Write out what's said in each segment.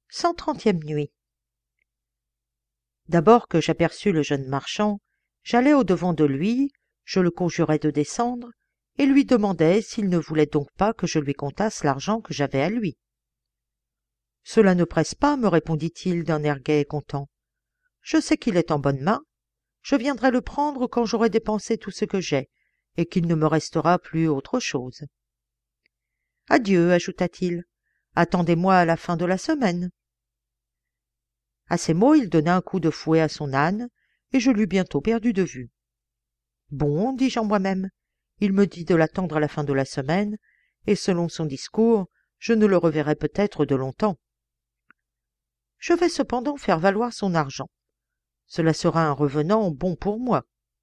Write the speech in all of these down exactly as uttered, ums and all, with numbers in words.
cent trentième nuit. D'abord que j'aperçus le jeune marchand, j'allai au-devant de lui, je le conjurai de descendre, et lui demandai s'il ne voulait donc pas que je lui contasse l'argent que j'avais à lui. « Cela ne presse pas, me répondit-il d'un air gai et content. Je sais qu'il est en bonne main, je viendrai le prendre quand j'aurai dépensé tout ce que j'ai, et qu'il ne me restera plus autre chose. Adieu, ajouta-t-il, attendez-moi à la fin de la semaine. À ces mots, il donna un coup de fouet à son âne, et je l'eus bientôt perdu de vue. Bon, dis-je en moi-même, il me dit de l'attendre à la fin de la semaine, et selon son discours, je ne le reverrai peut-être de longtemps. Je vais cependant faire valoir son argent. Cela sera un revenant bon pour moi.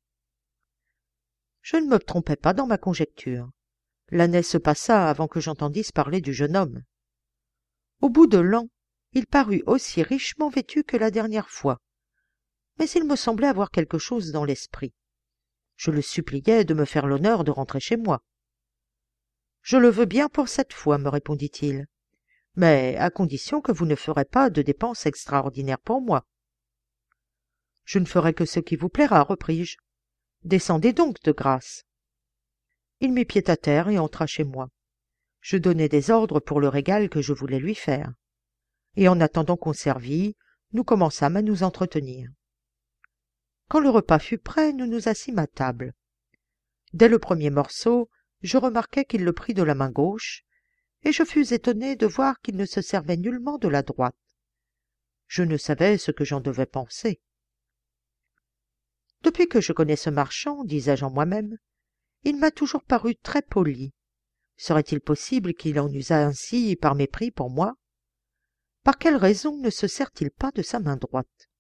Je ne me trompais pas dans ma conjecture. L'année se passa avant que j'entendisse parler du jeune homme. Au bout de l'an, il parut aussi richement vêtu que la dernière fois, mais il me semblait avoir quelque chose dans l'esprit. Je le suppliai de me faire l'honneur de rentrer chez moi. « Je le veux bien pour cette fois, me répondit-il, mais à condition que vous ne ferez pas de dépenses extraordinaires pour moi. »« Je ne ferai que ce qui vous plaira, repris-je. Descendez donc de grâce. » Il mit pied à terre et entra chez moi. Je donnai des ordres pour le régal que je voulais lui faire. Et en attendant qu'on servît, nous commençâmes à nous entretenir. Quand le repas fut prêt, nous nous assîmes à table. Dès le premier morceau, je remarquai qu'il le prit de la main gauche, et je fus étonné de voir qu'il ne se servait nullement de la droite. Je ne savais ce que j'en devais penser. Depuis que je connais ce marchand, disais-je en moi-même, il m'a toujours paru très poli. Serait-il possible qu'il en usât ainsi par mépris pour moi? Par quelle raison ne se sert-il pas de sa main droite?